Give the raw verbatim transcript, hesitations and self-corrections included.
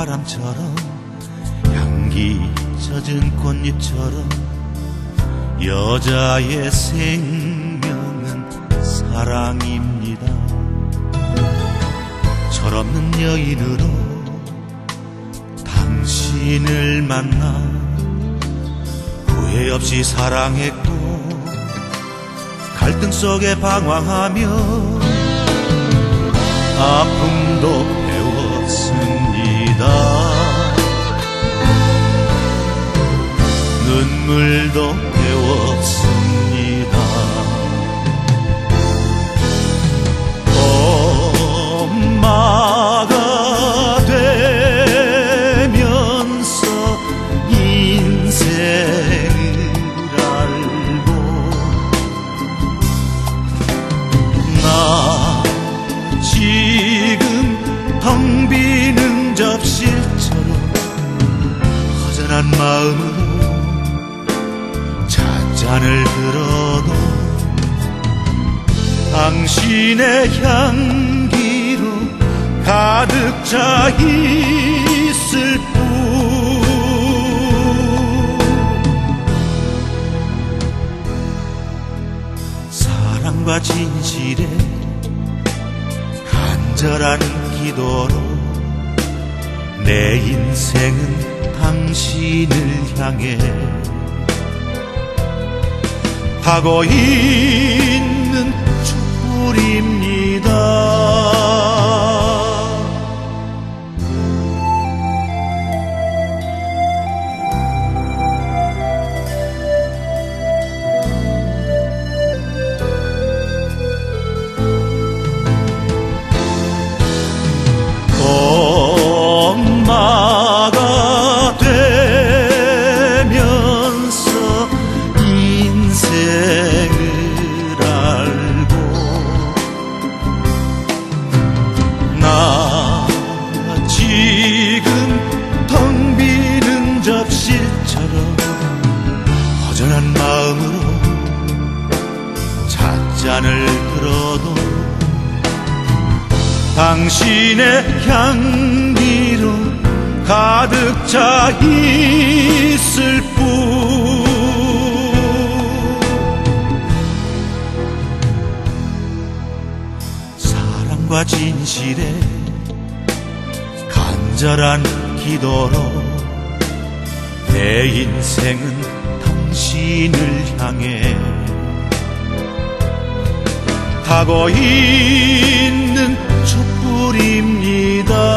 바람처럼 향기 젖은 꽃잎처럼 여자의 생명은 사랑입니다. 철없는 여인으로 당신을 만나 후회 없이 사랑했고 갈등 속에 방황하며 아픔도 배웠습니다. 눈물도 배웠습니다. 엄마가 되면서 인생을 알고 나 지금 텅 비는 접시처럼 허전한 마음으로 잔을 들어도 당신의 향기로 가득 차 있을 뿐. 사랑과 진실에 간절한 기도로 내 인생은 당신을 향해 하고 있는 촛불입니다. 엄마가 되면서 인생을 알고 나 지금 텅 비는 접시처럼 허전한 마음으로 찻잔을 들어도 당신의 향기로 가득 차 있을 뿐. 사랑과 진실에 간절한 기도로 내 인생은 당신을 향해 하고 있는 촛불입니다.